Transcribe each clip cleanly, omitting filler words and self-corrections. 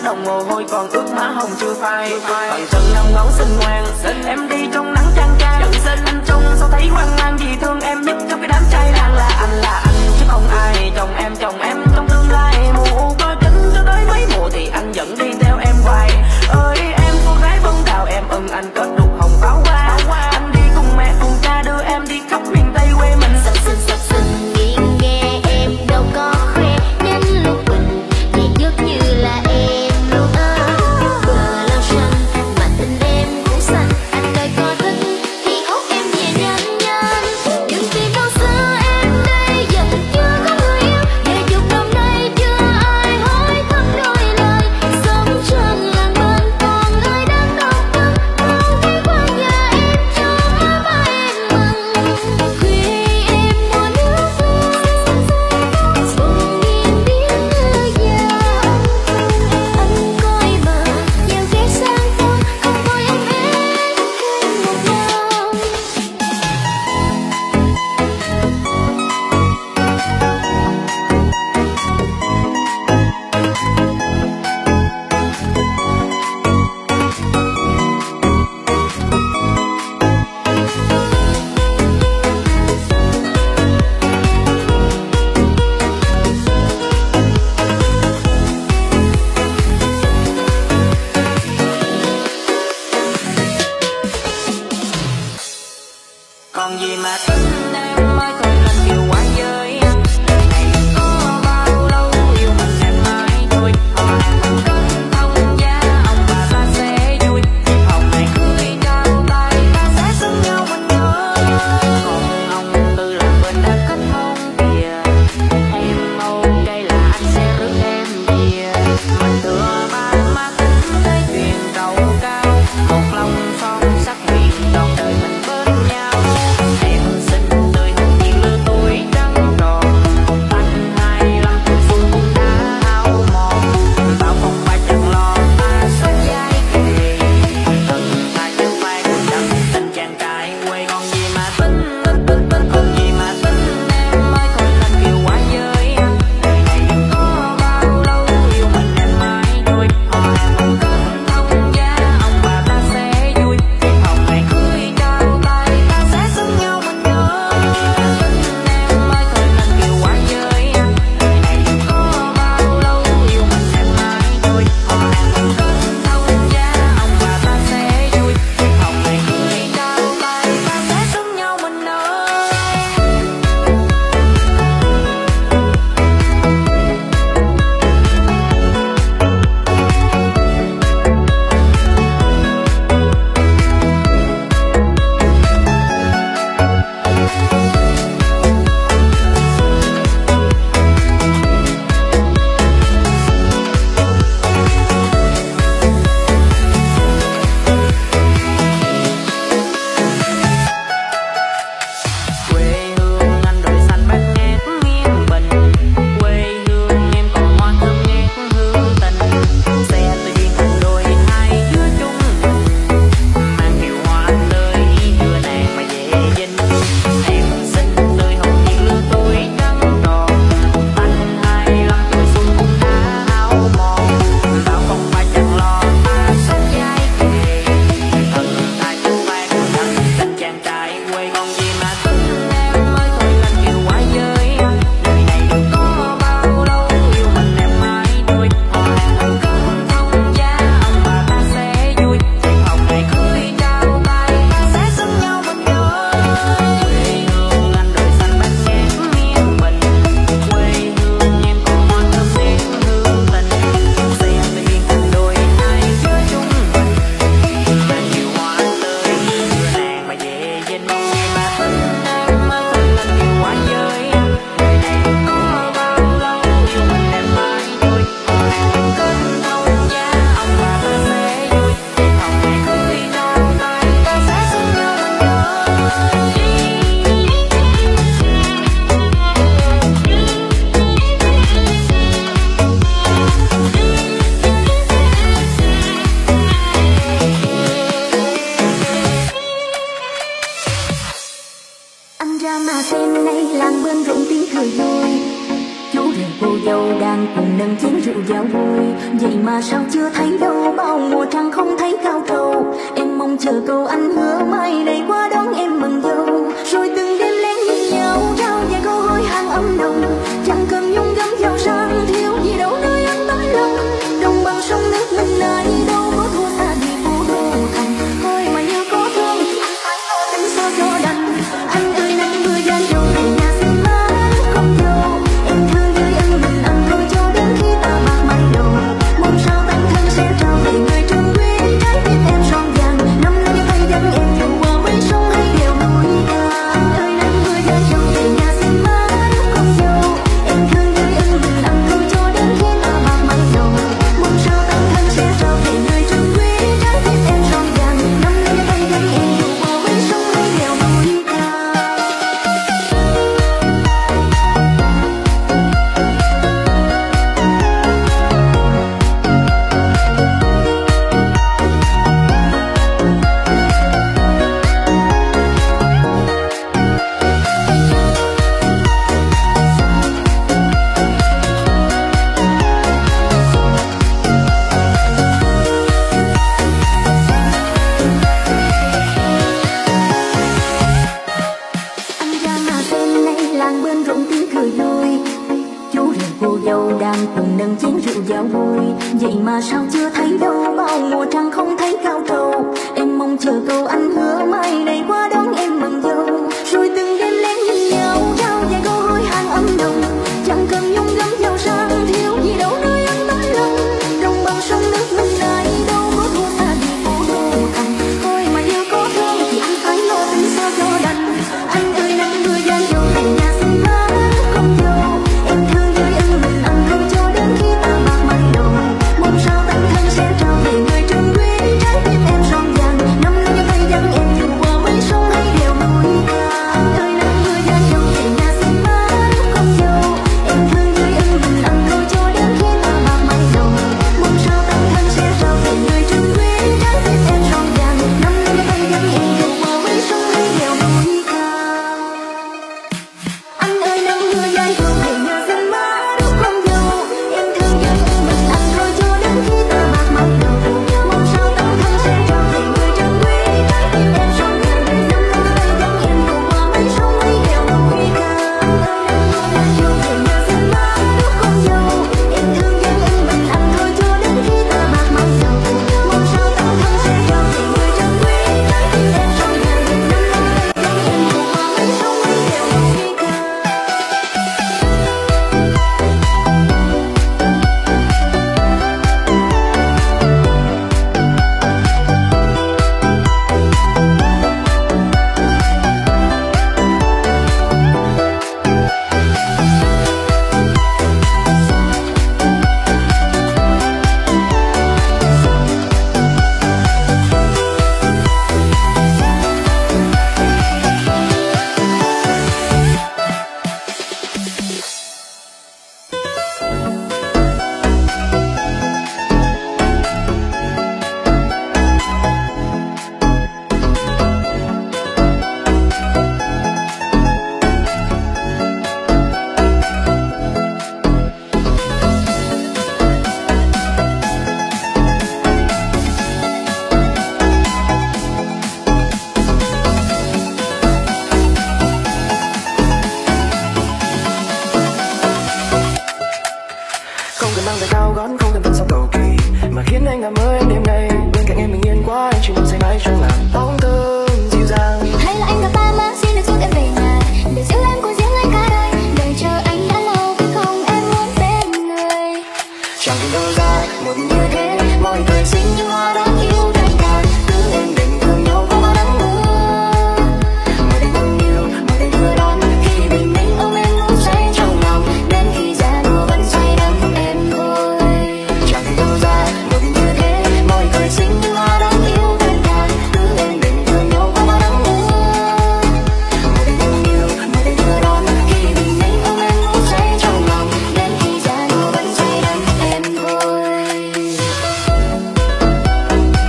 đồng mồ hôi còn ướt má hồng chưa phai. Bằng chân năm ngón xinh ngoan, em đi trong nắng chang chang. Nhận xin anh chung sao thấy hoang mang, vì thương em nhất trong cái đám trai đang là anh chứ không ai. Chồng em trong tương lai, mùa có kính cho tới mấy mùa thì anh vẫn đi theo em hoài. Ơi em cô gái bông đào, em ưng anh kết đục hồng pháo hoa. Anh đi cùng mẹ cùng cha đưa em đi khắp miền Tây quê mình. Sập sình nghiêng nghe em đâu có khoe, đến lúc mình thì giống như là em luôn á. Bờ lao xanh mà tình em cũng xanh, anh đời có thích thì hốt em về nhanh nhanh. Đừng tìm đâu xa em đây giờ chưa có người yêu, về chục năm nay chưa ai hỏi thăm đôi lời. Sống trên làng bên còn ai đang đau thương, bao cái quan nhà em cho má em mừng. Khuya em mua nước vui, buồn nghiêng biết nơi già. Anh coi bờ dạo ghé sang tôi, không coi em hết thêm một lần. Còn gì mà tính em mới không nên kiều quá giới. Ngày đừng có bao lâu yêu mình em mãi thôi. Họ hàng mình kết thông gia, ông bà ta sẽ vui. Dịp hồng này cưới trao tay, ta sẽ xứng nhau mình nhớ. Còn ông Tư là bên đã kết hôn kìa, em ok là anh sẽ rước em về. Mình thừa ba má tính tới chuyện cầu cao, một lòng son sắc huyền trọn đời mình bên nhau. Em xinh tươi hồn nhiên lứa tuổi trắng tròn, anh 25 tuổi phương cũng đã hao mòn. Bao phong ba chẳng lo ta sẽ dai kề, từng ta chẳng phải đắm tình chàng trai quê. Còn gì mà tính, còn gì mà tính em mới không nên kiều quá giới. Đời này đừng có bao lâu yêu mình em mãi thôi. dầu đang cùng nâng chén rượu giao vui. Vậy mà sao chưa thấy đâu, bao mùa trăng không thấy cao trầu. Em mong chờ câu anh hứa mai này qua đón em mừng dâu. Rồi từng đêm lén nhìn nhau trao vài câu hỏi hàng âm nồng. Chẳng cần nhung gấm giàu sang thiếu gì đâu nơi anh tấm lòng. Đồng bằng sông nước mình này đâu có thua xa gì phố đô thành. Thôi mà như có thương thì anh phải lo tính sao cho đành. Anh tươi nắng mưa gian dầu về nhà xin má không dâu. Em thương dưới ân mình ăn thôi cho đến khi ta bạc mái đầu. Mong sao tăng thân sẽ trao về người trân quý trái tim em son vàng. Năm nay tay dẫn em dù qua mấy sông hay đèo núi cao. Anh tươi nắng mưa gian dầu về nhà xin má không dâu. Em thương dưới ân mình ăn thôi cho đến khi ta bạc mái đầu. Mong sao tăng thân sẽ trao về người trân quý trái tim em son vàng. Năm nay tay dẫn em dù qua mấy sông hay đèo núi cao. Anh ra mà xem nay làng bên rộn tiếng cười vui. Chú rể cô dâu đang cùng nâng chén rượu giao vui. Vậy mà sao chưa thấy đâu, bao mùa trăng không thấy cao trầu. Em mong chờ câu anh hứa mai này qua đón em mừng dâu. Rồi từng đêm lén nhìn nhau trao vài câu hỏi hàng âm nồng. Chẳng cần nhung gấm giàu sang thiếu gì đâu nơi anh tấm lòng. Đồng bằng sông nước mình này đâu có thua xa gì phố đô thành. Thôi mà như có thương thì anh phải lo tính sao cho đành. Anh tươi nắng mưa gian dầu về nhà xin má không dâu. Em thương dưới ân mình ăn thôi cho đến khi ta bạc mái đầu. Mong sao tăng thân sẽ trao về người trân quý trái tim em son vàng. Năm nay tay dẫn em dù qua mấy sông hay đèo núi cao. Anh tươi nắng mưa gian dầu về nhà xin má không dâu. Em thương dưới ân mình ăn thôi cho đến khi ta bạc mái đầu. Mong sao tăng thân sẽ trao về người trân quý trái tim em son vàng. Năm nay tay dẫn em dù qua mấy sông hay đèo núi cao. Anh ơi nắng mưa gian dầu về nhà xin má đúc con dâu. Em thương dưới ân mình ăn thôi cho đến khi ta bạc mái đầu. Mong sao tăng thân sẽ trao về người trân quý trái tim em son vàng. Năm nay tay dẫn em dù qua mấy sông hay đèo núi cao. Anh ơi nắng mưa gian dầu về nhà xin má đúc con dâu. Em thương dưới ân mình ăn thôi cho đến khi ta bạc mái đầu. Mong sao tăng thân sẽ trao về người trân quý trái tim em son vàng. Năm nay tay dẫn em dù qua mấy sông hay đèo núi cao. Không cần mang giày cao gót, không cần thân sao cầu kỳ, mà khiến anh nằm mơ em đêm nay. Bên cạnh em bình yên quá, anh chỉ muốn say mãi trong làn bóng thơm dịu dàng. Hay là anh gặp ba má xin được rút em về nhà, để giữ em của riêng anh cả đời. Đợi chờ anh đã lâu phải không, em muốn bên người. Chẳng tìm đâu ra một như thế, mọi người sinh những hoa đáng yêu thanh thản. Cứ êm đềm thương nhau qua nắng mưa. Mỗi đêm thương yêu, mỗi đêm đưa đón, khi bình minh ôm em ngủ say trong lòng. Đến khi già nua vẫn say đắm em thôi. Chẳng tìm đâu ra một như thế, mọi người sinh những hoa đáng yêu thanh thản. Cứ êm đềm thương nhau qua nắng mưa. Mỗi đêm thương yêu, mỗi đêm đưa đón, khi bình minh ôm em ngủ say trong lòng. Đến khi già nua vẫn say đắm em thôi.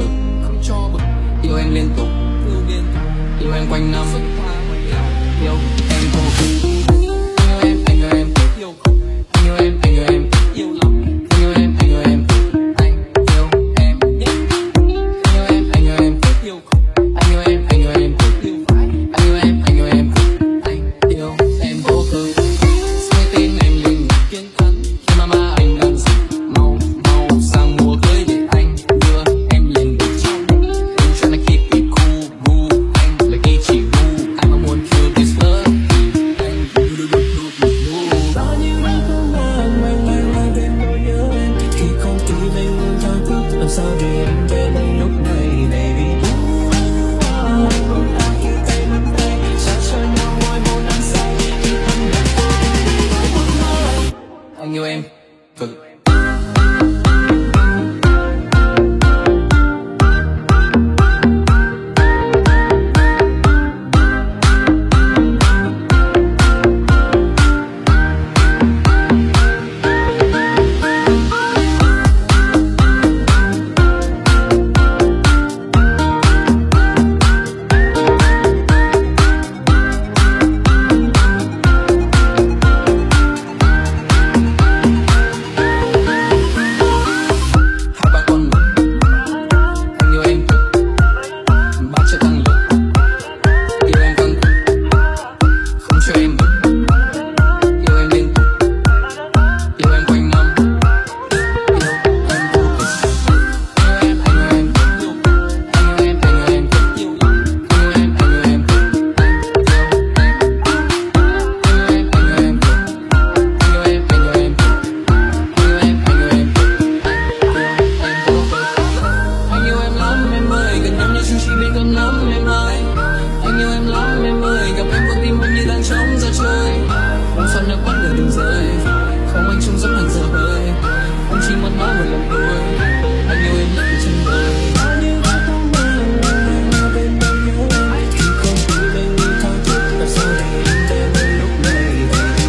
bực, không cho bực. Yêu em liên tục, yêu em quanh năm, yêu em vô cùng. Anh yêu em, yêu anh yêu em, anh yêu em, yêu lắm. Anh yêu em, anh yêu em, anh yêu em. Anh yêu em, anh yêu em, yêu anh yêu em, anh yêu em, yêu anh yêu em, anh yêu em, anh yêu em vô cùng. Nghe tên em liền kiên thắn, khi mama anh đang gì mau mau sang mùa cưới để anh đưa em liền về trong. Anh tryna keep it cool, boo. Anh là gay chỉ boo. Anh mà muốn kill this love thì anh Bao nhiêu năm không mang tên nỗi nhớ em. Khi con tim anh luôn thao thức làm sao để em bên lúc này baby. Anh muốn ai yêu tay nắm tay, sao cho nhau mỗi một năm say. Khi anh đặt tay đi với một lời. anh yêu em cực. Hai ba con mực, anh yêu em cực. Ba chiếc tăng lực, yêu em căng cực, không cho em bực. Yêu em liên tục, yêu em quanh năm, yêu em vô cực. Anh yêu em, anh yêu em, anh yêu em, anh yêu em, yêu lắm. Anh yêu em, anh yêu em, anh yêu em. Anh yêu em, anh yêu em, anh yêu em, anh yêu em, anh yêu em, anh yêu em, anh yêu em, anh vô cực. Anh yêu em lắm em ơi, gần nhau như sushi bên cơm nắm em ơi. Anh yêu em lắm em ơi, gặp em con tim anh như đang trống ra chơi. Bóng xoắn nước mắt nửa đường rơi, không anh trông giống hàng giờ hơi. Anh chỉ muốn nói một lần thôi, anh yêu em nhất từ trên đời. Bao nhiêu năm không mang tên nỗi nhớ em. Khi con tim anh luôn thao thức làm sao để em bên lúc này baby.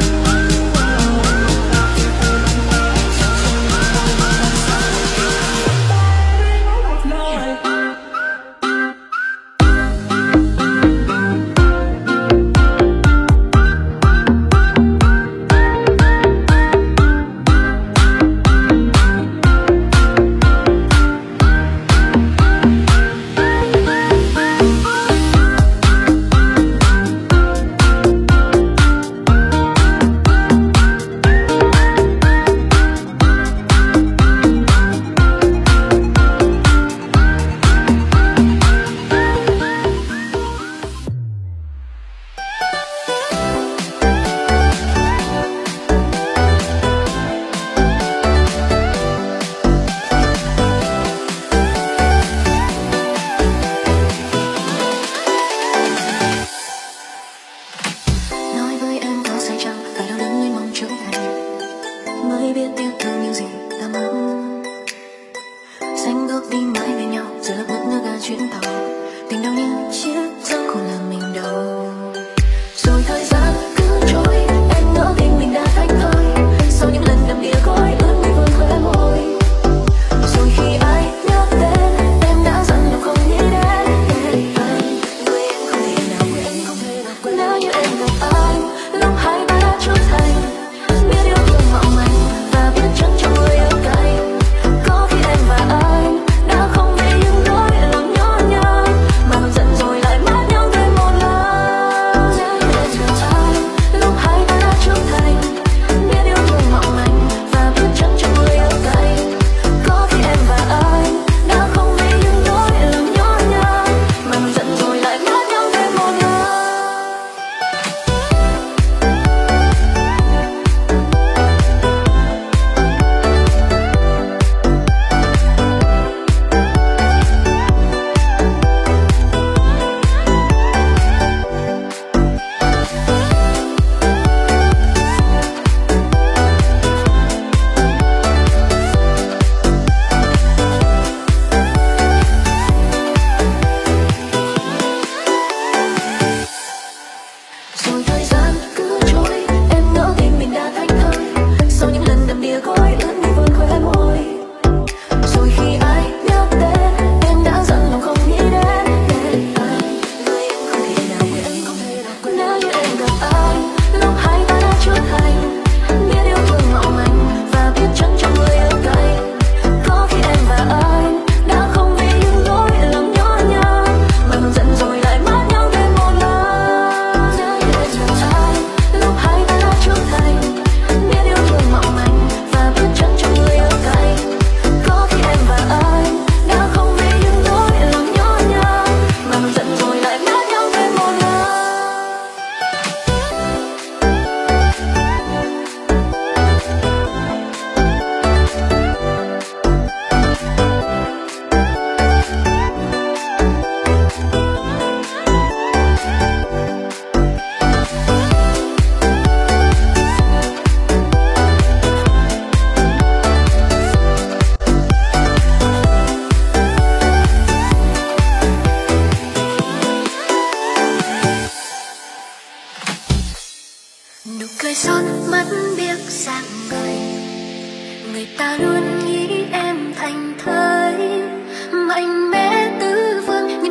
Nói với em có say chăng, phải đau đớn mới mong trưởng thành, mới biết yêu thương những gì là mong. Xanh bước đi mãi bên nhau, giờ lạc mất nước ga chuyến tàu. Tình đâu như chiếc giấc không làm mình đau. Rồi thời gian cứ trôi, em ngỡ tình mình đã thành thôi. Sau những lần đầm đìa khói ướt người vương khóe môi. Rồi khi ai nhắc tên, em đã dặn lòng không nghĩ đến. Anh với em không thể nào quên. Nếu như em gặp anh, lúc hai ta đã trưởng thành, biết yêu thương mỏng manh và biết trân trọng người yêu cay. Có khi em và anh đã không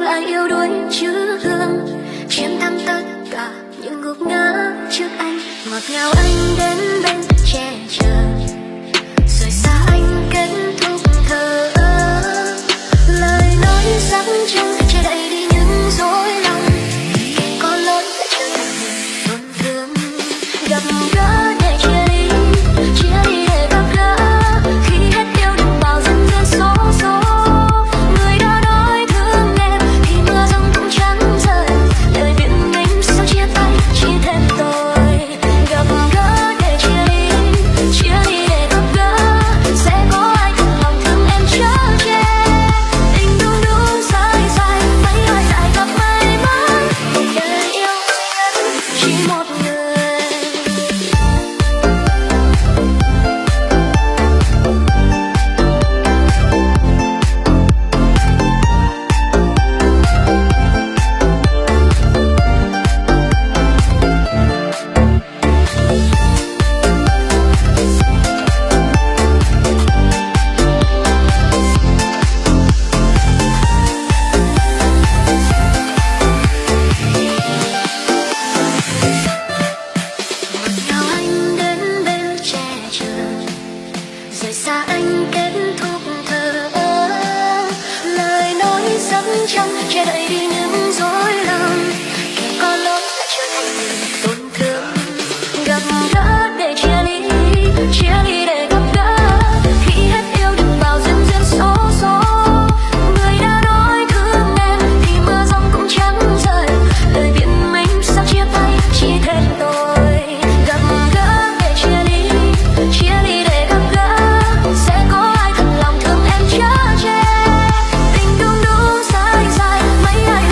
ai yếu đuối chữ hương, chiến thắng tất cả những gục ngã trước anh. Ngọt ngào anh đến bên che chở, rồi xa anh kết thúc thở. Lời nói sáng trăng che đậy đi những dối lòng, kẻ có lỗi đã trở thành người tổn thương. Gặp gỡ để chia ly để gặp gỡ, khi hết yêu đừng bảo dần dần số số. Người đã nói thương em thì mưa rông cũng chẳng rơi, lời biện minh sau chia tay chỉ thêm tôi. Gặp gỡ để chia ly để gặp gỡ, sẽ có ai cùng lòng thương em chở che. Tình đúng đúng sai sai, mấy ai lại gặp may mắn, cuộc đời yêu chỉ một người. Ngọt ngào anh đến bên che chở, rời xa anh kết thúc thở. Lời nói dẫn trăng che đậy đi những dối lòng, kẻ có lỗi đã trở thành người tổn thương. Gặp gỡ để chia ly để gặp gỡ, khi hết yêu đừng bảo dần dần số số. Người đã nói thương em thì mưa rông cũng chẳng rơi, lời biện minh sau chia tay chỉ thêm tôi. Gặp gỡ để chia ly để gặp gỡ, sẽ có ai thật lòng thương em chở che. Tình đúng đúng sai sai, mấy ai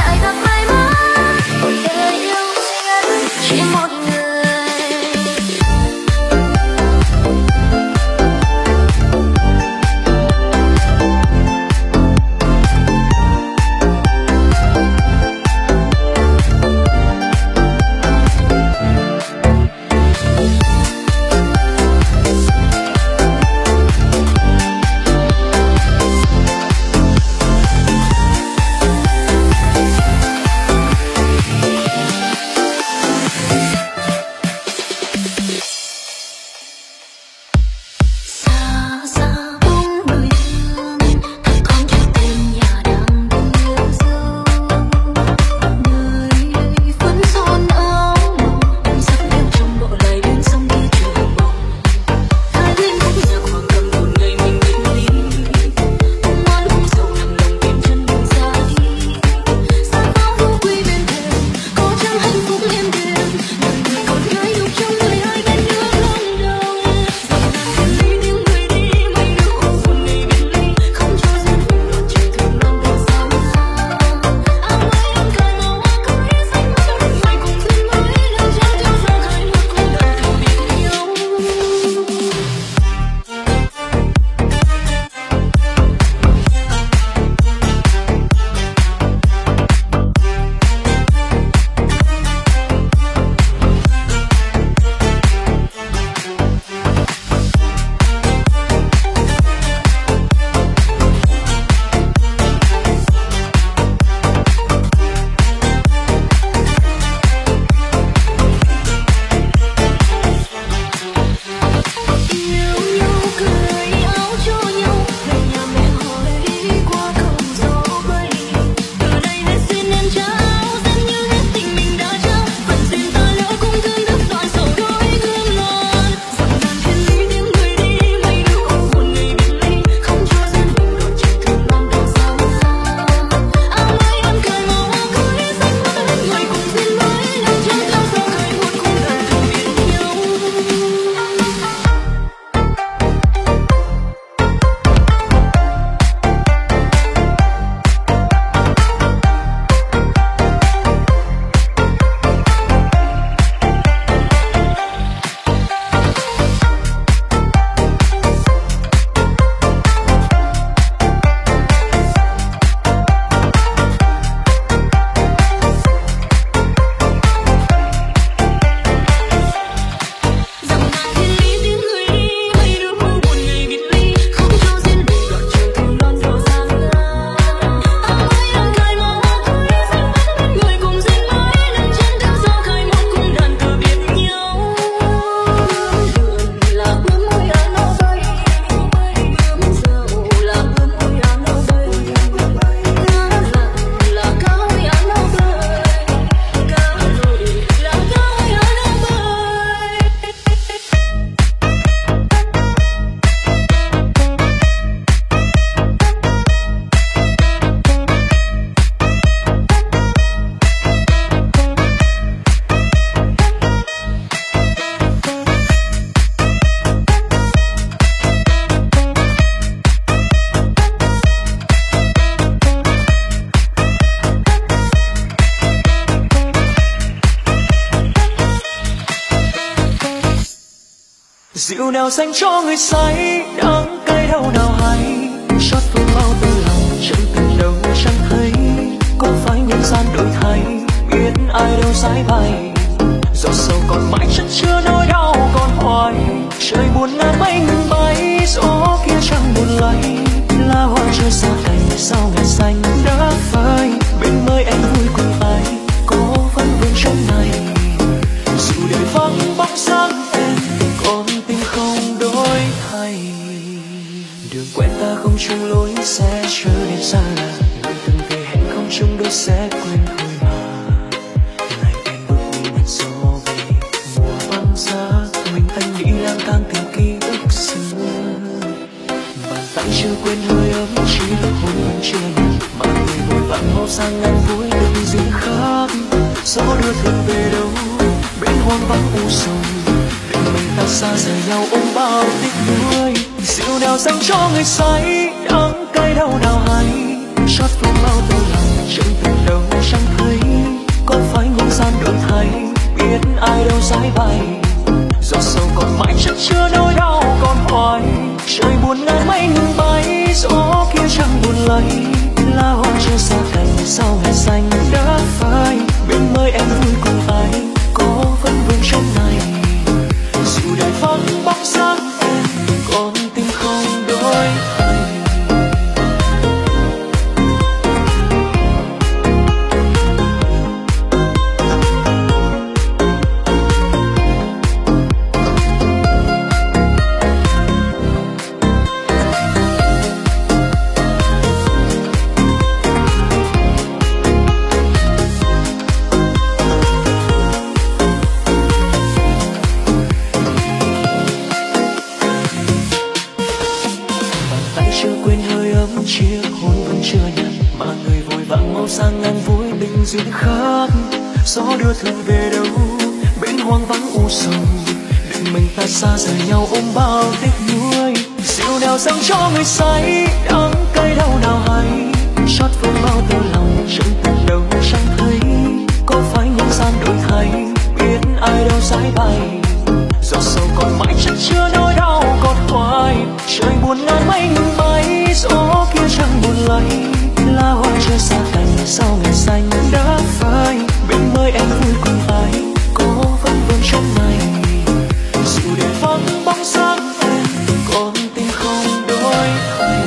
Rượu nào dành cho người say, đắng cay đau nào hay, xót phương bao tơ lòng chẳng từng đâu chẳng thấy. Có phải nhân gian đổi thay, biết ai đâu giải bày. Giọt sầu còn mãi chất chứa nỗi đau còn hoài. Trời buồn ngàn mây ngừng bay, gió kia chẳng buồn lay. Lá hoa rơi xa cành sau ngày xanh đã phai. Bên mây anh vui cùng ai, có vẫn vương trong này. Dù đời vắng bóng sáng em, còn tim không đổi thay. Đường quen ta không chung lối sẽ trở nên xa lạ. Người từng về hẹn không chung đôi sẽ quên thôi mà. Ngày em bước đi nhặt gió về mùa băng giá. Mình anh đi lang thang tìm ký ức xưa. Bàn tay chưa quên hơi ấm chỉ là hôn vẫn chưa nhận. Mà người vội vàng mau sang ngăn vui đừng duyên khác. Gió đưa thương về đâu bên hoang vắng u sầu. Đừng mình ta xa rời nhau ôm bao tiếc nuối. Rượu nào dành cho người say, đắng cay đau nào hay. Xót phương bao tơ lòng chẳng từng đâu chẳng thấy. Có phải nhân gian đổi thay, biết ai đâu giải bày. Giọt sầu còn mãi chất chứa nỗi đau còn hoài. Trời buồn ngàn mây ngừng bay, gió kia chẳng buồn lay. Lá hoa chưa xa cành sau ngày xanh đã phai. Bên mây em vui cùng ai, có vẫn vương trong này. Dù đời vắng bóng dáng em, còn tim không đổi thay. Chiếc hôn vẫn chưa nhận, mà người vội vàng mau sang ngang vui tình duyên khác. Gió đưa thương về đâu bên hoang vắng u sầu. Đừng mình ta xa rời nhau ôm bao tiếc nuối. Rượu nào dành cho người say, đắng cay đau nào hay. Xót phương bao tơ lòng chẳng từng đâu chẳng thấy. Có phải nhân gian đổi thay, biết ai đâu giải bày. Giọt sầu còn mãi chất chứa nỗi đau còn hoài. Trời buồn ngàn mây ngừng bay, gió kia chẳng buồn lay. Lá hoa chưa xa cành sau ngày xanh đã phai. Bên mây anh vui cùng ai, có vẫn vương trong này. Dù đời vắng bóng dáng em, còn tim không đổi thay.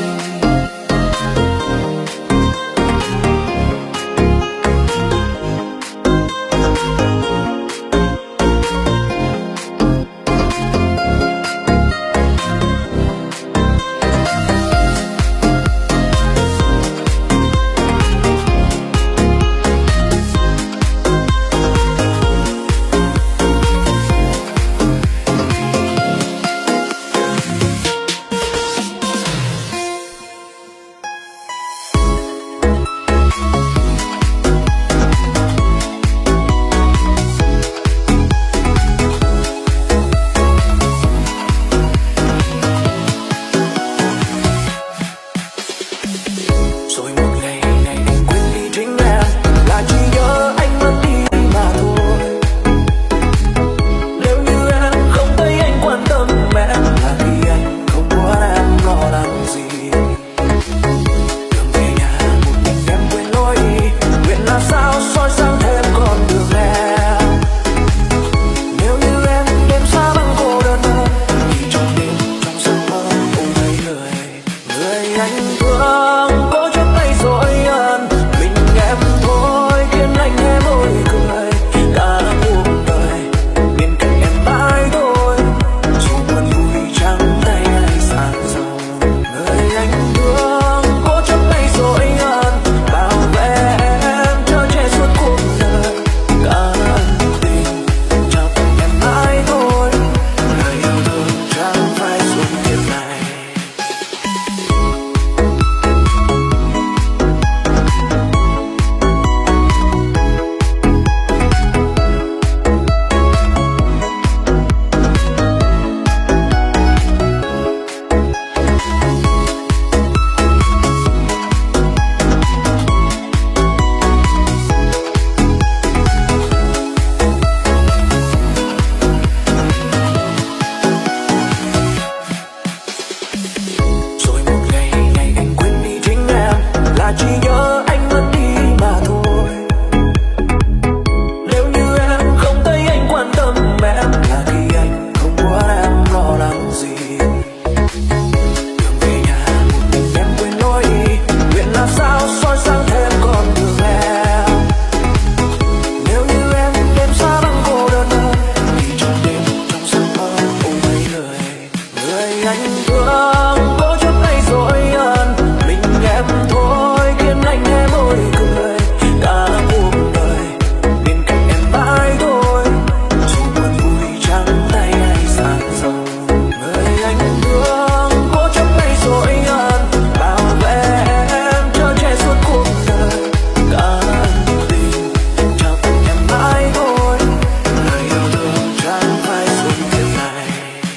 soi sáng thêm con đường em. Nếu như em đêm xa vắng cô đơn hơn, thì trong đêm trong giấc mơ ôm lấy người anh thương. Có chút ngày dối ân mình em thôi, khiến anh nghe môi cười cả cuộc đời bên cạnh em mãi thôi. Dù buồn vui trắng tay hay xa rời, người anh thương. Có chút ngày dối ân bảo vệ em cho che suốt cuộc đời cả ân tình cho cùng em mãi thôi. Lời yêu thương chẳng phải dùng điều này.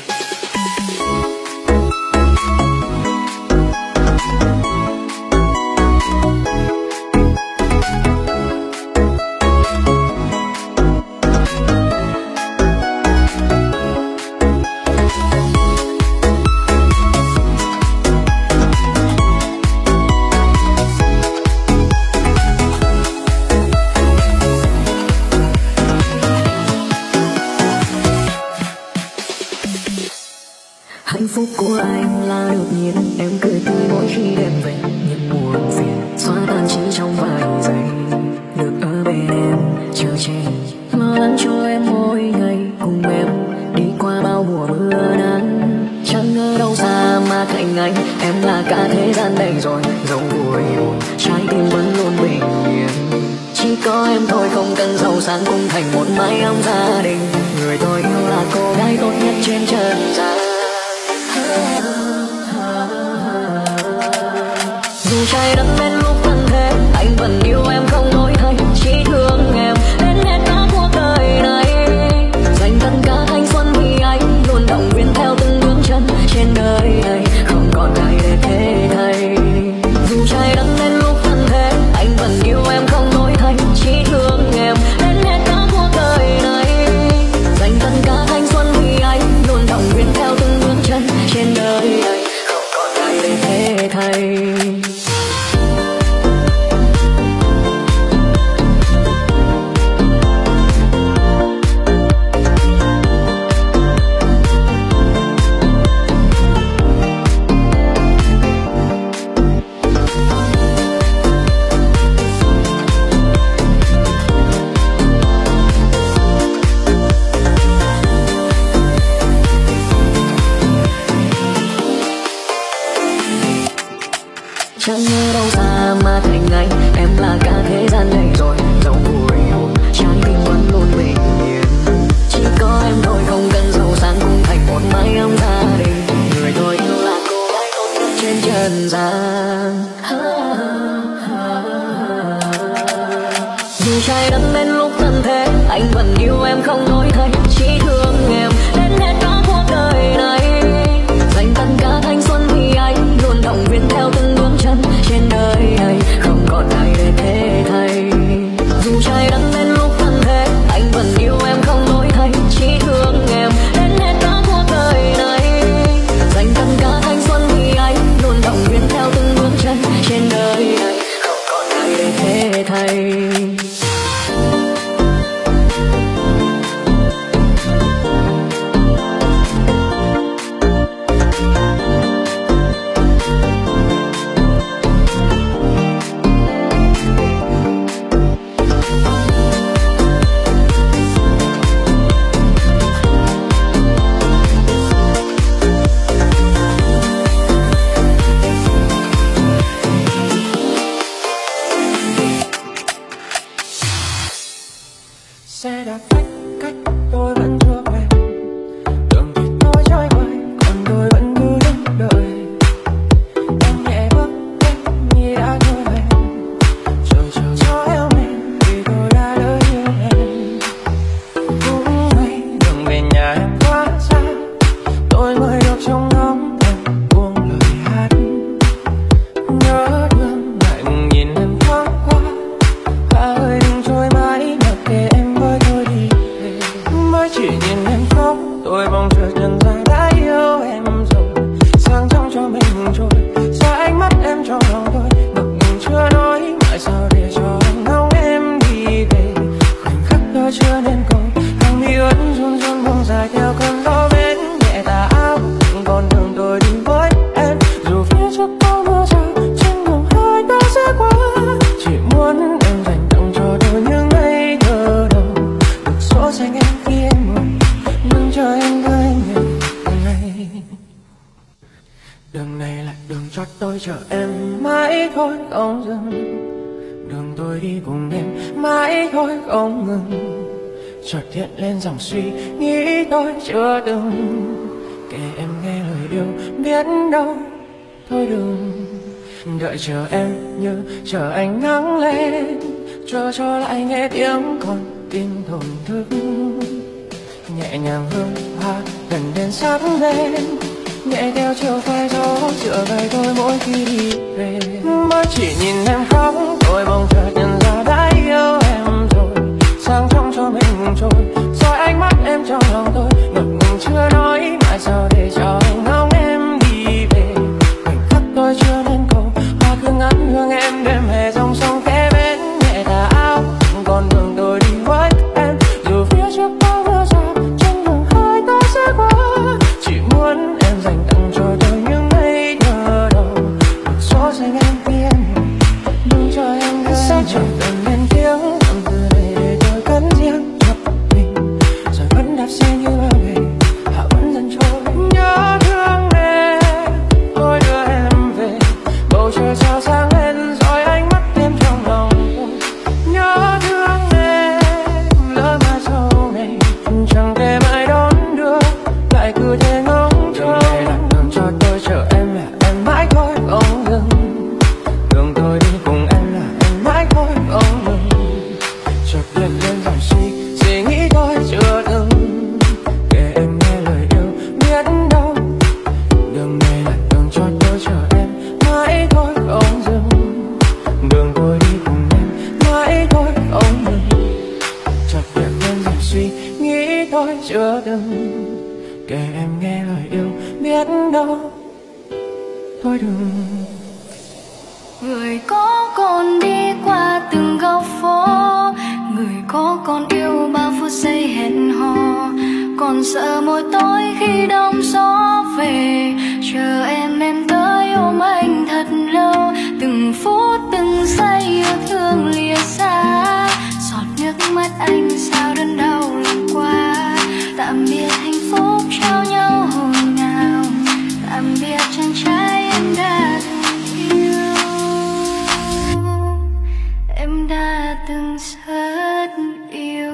Hạnh phúc của anh là được nhìn em cười tươi mỗi khi đêm về, những buồn phiền xóa tan chỉ trong vài giây. Được ở bên em chờ che lo lắng cho em mỗi ngày, cùng em đi qua bao mùa mưa nắng. Chẳng ngờ đâu xa mà cạnh anh em là cả thế gian đây rồi. Dẫu vui buồn trái tim vẫn luôn bình yên, chỉ có em thôi không cần giàu sang cũng thành một mái ấm gia đình. Người tôi yêu là cô gái tốt nhất trên trần gian. Dù trái đất đến lúc thân thế, anh vẫn yêu em không đổi thay, chỉ thương em đến hết cả cuộc đời này. Dành tất cả thanh xuân vì anh, luôn động viên theo từng bước chân trên đời này, không còn ai để thế thay. Dù trái đất đến lúc thân thế, anh vẫn yêu em không đổi thay, chỉ thương em đến hết cả cuộc đời này. Dành tất cả thanh xuân vì anh, luôn động viên theo từng bước chân trên đời này, không còn ai để thế thay. Chẳng ngờ đâu xa mà thành anh em là cả thế gian này rồi. Dẫu vui buồn trái tim vẫn luôn bình yên, chỉ có em thôi không cần giàu sang cũng thành một mái ấm gia đình. Người tôi yêu là cô gái tốt nhất trên trần gian. Dù trái đất đến lúc thân thế, anh vẫn yêu em không đổi thay, chỉ thương em đến hết cả cuộc đời này. Dành tất cả thanh xuân vì anh, luôn động viên theo từng bước chân trên đời này, không còn ai để thế thay. Dù trái đất đến lúc thân thế, anh vẫn yêu em không đổi thay, chỉ thương em đến hết cả cuộc đời này. Dành tất cả thanh xuân vì anh, luôn động viên theo từng bước chân trên đời này, không còn ai để thế thay. tôi đi cùng em mãi thôi không ngừng. Chợt hiện lên dòng suy nghĩ tôi chưa từng kể em nghe lời yêu, biết đâu thôi đừng. Đợi chờ em như chờ ánh nắng lên, chờ cho lại nghe tiếng con tim thổn thức. Nhẹ nhàng hương hoa gần đến sáng lên, nhẹ theo chiều phai gió tựa vai tôi mỗi khi đi về. Mới chỉ nhìn em khóc tôi bỗng chợt nhận ra đã yêu em rồi. Sang trong cho mình trôi soi ánh mắt em trong lòng tôi, ngập ngừng chưa nói mãi sao để cho anh ngóng em đi về. Khoảnh khắc tôi chưa nên cầu, hoa cứ ngắm hương em đêm hè dòng sông kế bên nhẹ tà áo. Con đường tôi đi với em dù phía trước có mưa rào, trên đường hai ta sẽ qua. Chỉ muốn em dành tặng cho tôi những ngày nhớ đầu, một số giây em khi em đừng cho em gửi sẽ chẳng cần lên tiếng làm từ này để tôi cất riêng cho mình. Rồi vẫn đạp xe như bao ngày, hạ vẫn dần trôi. Nhớ thương em tôi đưa em về, bầu trời sao sáng lên rồi ánh mắt em trong lòng tôi. Nhớ thương em lỡ mà sau này chẳng thể mãi đón đưa, lại cứ thế ngóng trông. Đường này là đường cho tôi chờ em, là em mãi thôi không dừng. Đường tôi đi cùng em là em mãi thôi không ngừng. Chợt hiện lên dòng suy nghĩ tôi chưa từng kể em nghe lời yêu, biết đâu đường này là đường cho tôi chờ em mãi thôi không dừng. Đường tôi đi cùng em mãi thôi không ngừng. Chợt hiện lên dòng suy nghĩ tôi chưa từng kể em nghe lời yêu, biết đâu thôi đừng. Người có con đi qua từng góc phố, người có con yêu bao phút giây hẹn hò. Còn sợ mỗi tối khi đông gió về, chờ em tới ôm anh thật lâu. Từng phút từng giây yêu thương lìa xa, giọt nước mắt anh sao đớn đau lần qua. Tạm biệt hạnh phúc trao nhau hồi nào, tạm biệt chàng trai em đã từng yêu, em đã từng rất yêu.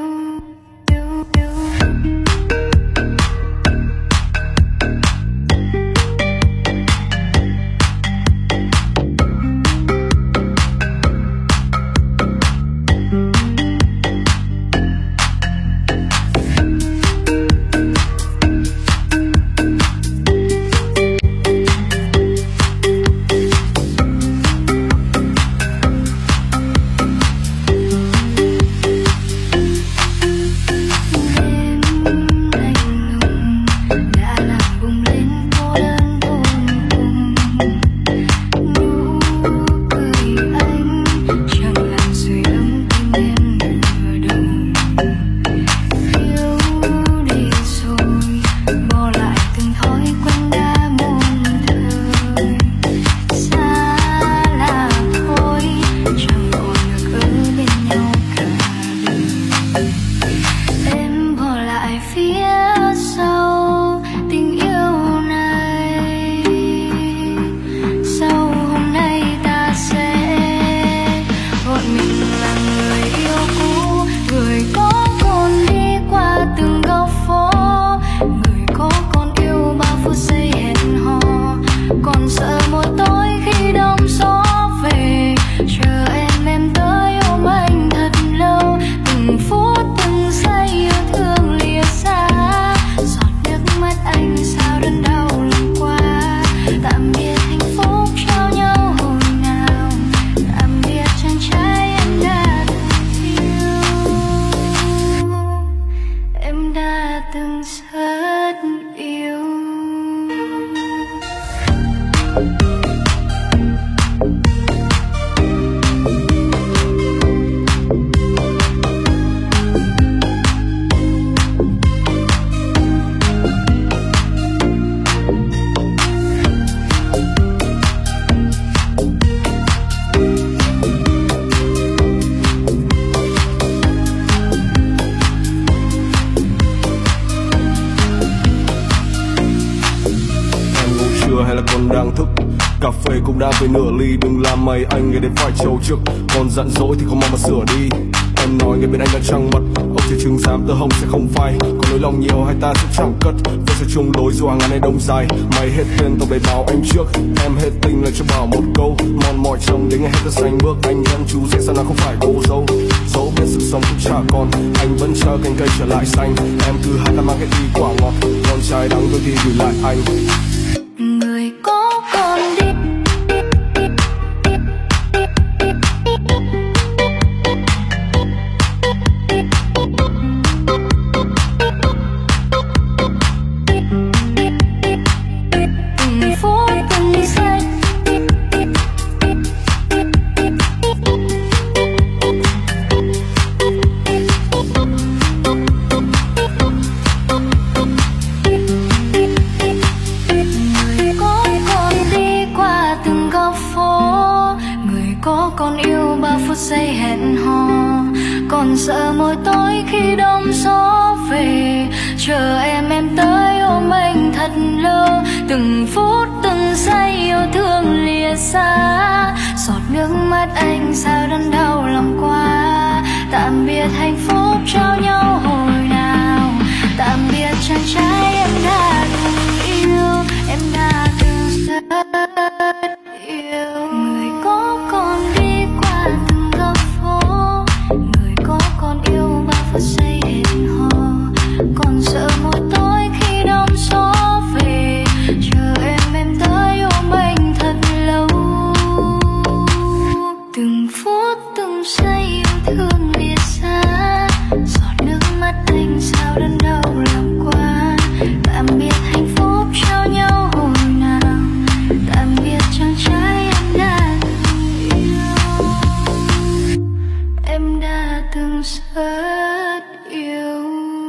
về cũng đã về nửa ly. Đừng làm mày anh nghe đến phải trầu trước, còn giận dỗi thì không mong mà sửa đi. Em nói nghe bên anh đang trăng mật, ông chỉ chứng giám tơ hồng sẽ không phai. Còn nỗi lòng nhiều hai ta sẽ chẳng cất, vẫn sẽ chung lối dù hàng ngàn này đông dài. Mày hết tên tao để báo anh trước, em hết tình lại cho bảo một câu. Mòn mỏi chồng đến ngày hết ta xanh bước, anh hẹn chú sẽ sao nào không phải cô dâu. Dẫu biết sự sống cũng chả còn, anh vẫn chờ cành cây trở lại xanh. Em cứ hát ta mang cái đi quả ngọt, còn trái đắng đôi thì gửi lại anh. Người có con đi từng phút từng giây. Có con yêu 3 phút giây hẹn hò, còn sợ mỗi tối khi đông gió về. Chờ em tới ôm anh thật lâu, từng phút từng giây yêu thương lìa xa. Giọt nước mắt anh sao đớn đau lòng quá. Tạm biệt hạnh phúc trao nhau hồi nào, tạm biệt chàng trai em đã từng yêu, em đã từng rất yêu. Người có con đi qua từng góc phố, người có con yêu 3 phút giây hẹn hò, còn sợ mỗi tối khi đông gió về. Chờ em tới ôm anh thật lâu, từng phút từng giây yêu thương lìa xa. Giọt nước mắt anh sao đớn đau lòng quá. Tạm biệt hạnh phúc trao nhau hồi nào, tạm biệt chàng trai em đã từng yêu, em đã từng rất yêu.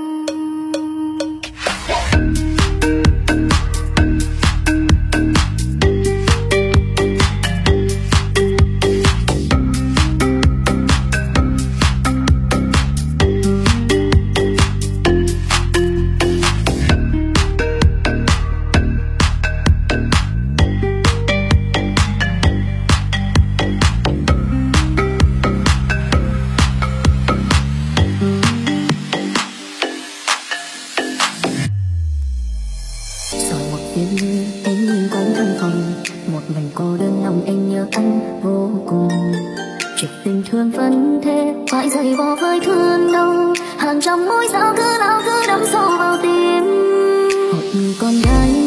Thương vẫn thế, phải dày vò với thương đau. Hàng trăm mối sao cứ đau cứ đâm sâu vào tim. Một con gái